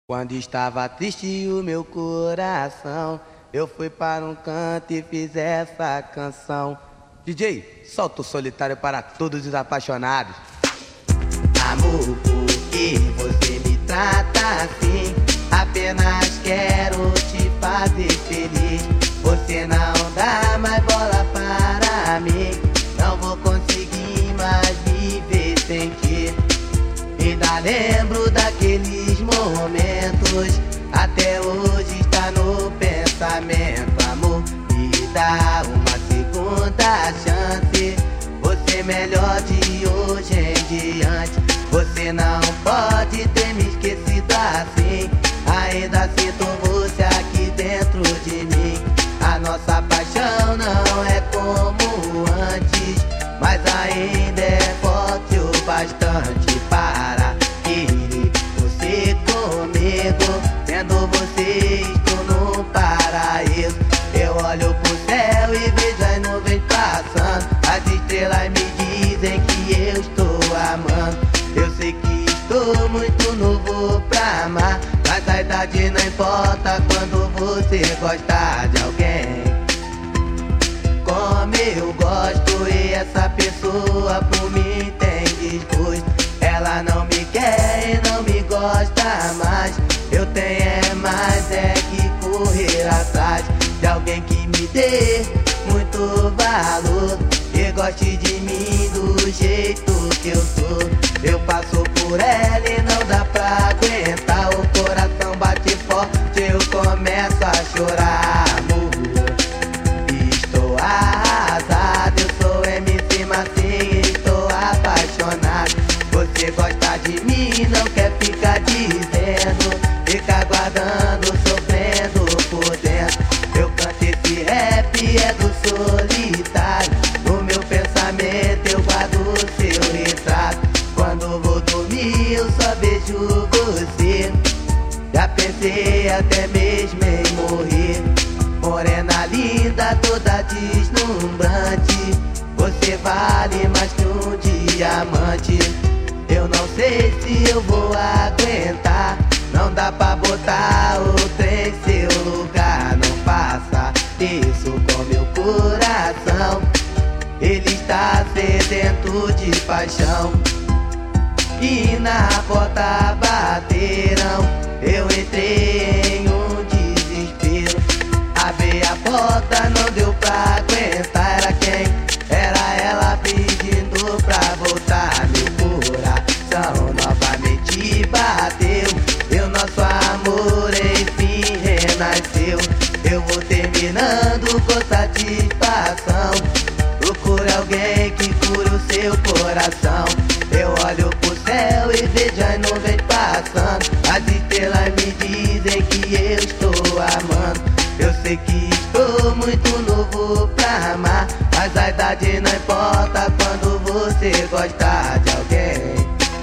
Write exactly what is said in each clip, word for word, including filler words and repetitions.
Quando estava triste o meu coração, eu fui para um canto e fiz essa canção. D J, solta o solitário para todos os apaixonados. Amor, por que você me trata assim? Apenas quero te fazer feliz. Você não dá mais bola para mim. Não vou conseguir mais viver sem ti. Ainda lembro daqueles momentos, até hoje está no pensamento. Amor, me dá uma segunda chance. Você melhor de hoje em diante. Você não pode ter me esquecido assim. Ainda sinto você aqui dentro de mim. A nossa paixão não é como antes, mas ainda é forte o bastante para querer você comigo. Tendo você estou num paraíso. Eu olho pro céu e vejo as nuvens passando. As estrelas me dizem que eu estou amando. Eu sei que estou muito novo pra amar, mas a idade não importa quando você gosta de alguém como eu gosto. E essa pessoa por mim tem desgosto. Ela não me quer e não me gosta mais. Eu tenho é mais é que correr atrás de alguém que me dê muito valor e goste de mim do jeito que eu sou. Eu passo por ela e não dá pra aguentar. O coração bate forte, eu começo a chorar. Amor, estou arrasado. Eu sou M C Massinho, estou apaixonado. Você gosta de mim, não quer ficar dizendo. Fica aguardando, sofrendo por dentro. Eu canto esse rap, é do solitário. No meu pensamento eu guardo o seu retrato. Quando vou dormir eu só vejo você. Já pensei até mesmo em morrer. Morena linda, toda deslumbrante. Você vale mais que um diamante. Eu não sei se eu vou aguentar. Não dá pra botar outra em seu lugar. Não faça isso com meu coração. Ele está sedento de paixão. E na porta bateram. Eu entrei em um desespero. Abri a porta, não deu pra aguentar. Era quem? Era ela pedindo pra voltar. Meu coração novamente bateu. E o nosso amor enfim renasceu. Eu vou terminando com satisfação. Procure alguém que cure o seu coração. Eu olho pro céu e vejo as nuvens passando. As estrelas me dizem que eu estou amando. Eu sei que estou muito novo pra amar, mas a idade não importa quando você gosta de alguém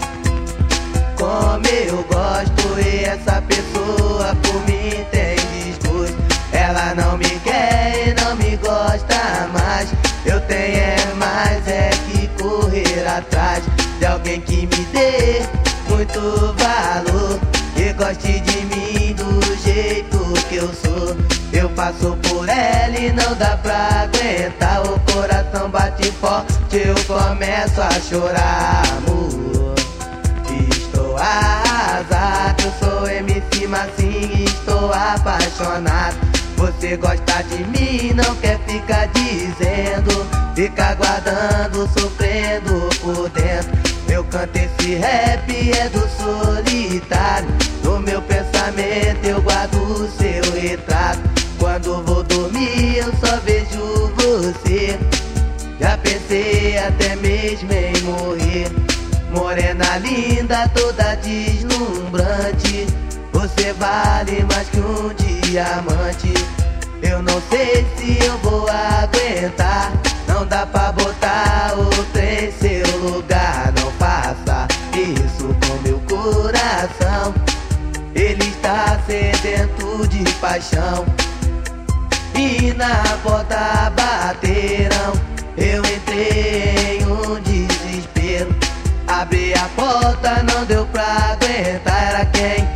como eu gosto. E essa pessoa por mim tem desgosto. Ela não me quer e não me gosta mais. Eu tenho é mais é que correr atrás de alguém que me dê muito valor e goste de mim do jeito que eu sou. Eu passo por ela e não dá pra aguentar. O coração bate forte, eu começo a chorar. Amor, estou arrasado. Eu sou M C Massinho, estou apaixonado. Você gosta de mim, não quer ficar dizendo. Fica aguardando, sofrendo por dentro. Eu canto esse rap, é do solitário. No meu pensamento eu guardo o seu retrato. Quando vou dormir eu só vejo você. Já pensei até mesmo em morrer. Morena linda, toda deslumbrante. Você vale mais que um diamante. Eu não sei se eu vou aguentar. Não dá pra botar outra em seu lugar. Não faça isso com meu coração. Ele está sedento de paixão. E na porta bateram. Eu entrei em um desespero. Abri a porta, não deu pra aguentar. Era quem?